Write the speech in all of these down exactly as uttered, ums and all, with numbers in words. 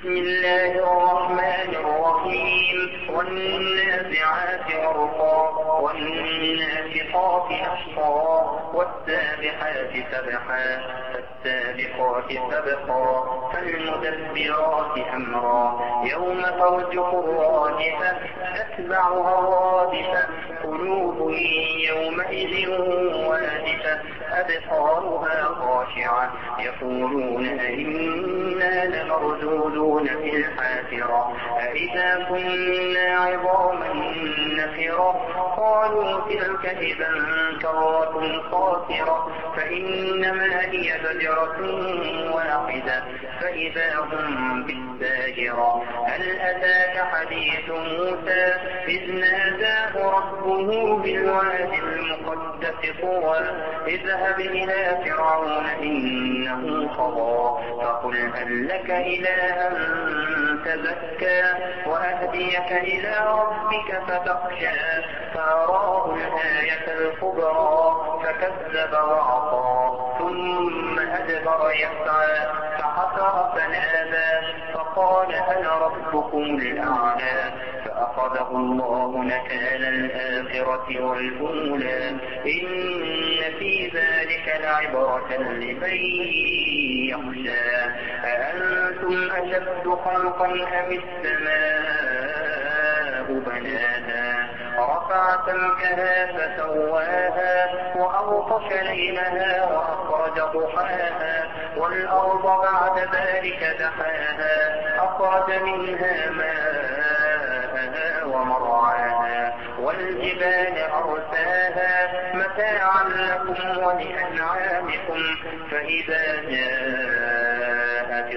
بسم الله الرحمن الرحيم والنازعات غرقا والناشطات نشطا والسابحات سبحا فالسابقات سبقا فالمدبرات أمرا يوم ترجف الراجفة تتبعها الرادفة قلوب يومئذ واجفة أبصارها خاشعة يقولون أئنا لمردودون في الحافرة أئذا كنا عظاما نخرة قالوا تلك إذا كرة خاسرة فإنما هي زجرة واحدة فإذا هم بالساهرة هل أتاك حديث موسى إذ ناداه ربه بالواد المقدس طوى اذهب إلى فرعون إنه طغى فقل هل لك إلى أن تزكى وأهديك إلى ربك فتخشى فأراه الآية الكبرى فكذب وعصى ثم أدبر يسعى فحشر فنادى فقال أنا ربكم الأعلى فأخذه الله نكال الآخرة والأولى إن في ذلك لعبرة لمن يخشى أأنتم أشد خلقا أم السماء بناها رفع سمكها فسواها وأغطش ليلها وأخرج ضحاها والأرض بعد ذلك دحاها أخرج منها ماءها ومرعاها والجبال أرساها متاعا لكم ولأنعامكم فإذا جاءت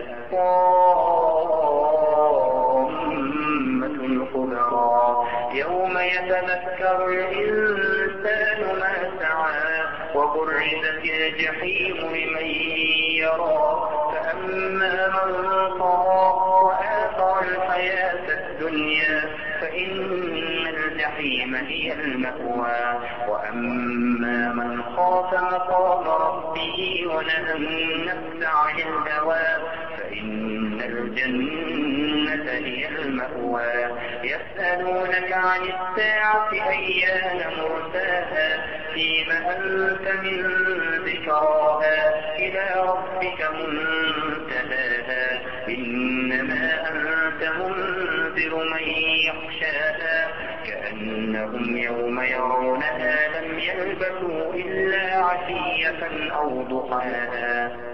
الطامة الكبرى يوم يتذكر الإنسان ما سعى وبرزت الجحيم لمن يرى فأما من طغى وآثر الحياة الدنيا فإن الجحيم هي المأوى وأما من خاف مقام ربه ونهى النفس عن الهوى فإن الجنة هي المأوى يسألونك عن الساعة أيان مرساها فيم أنت من ذكراها إلى ربك منتهاها إنما أنت منذر من يخشاها كأنهم يوم يرونها لم يلبثوا إلا عشية أو ضحاها.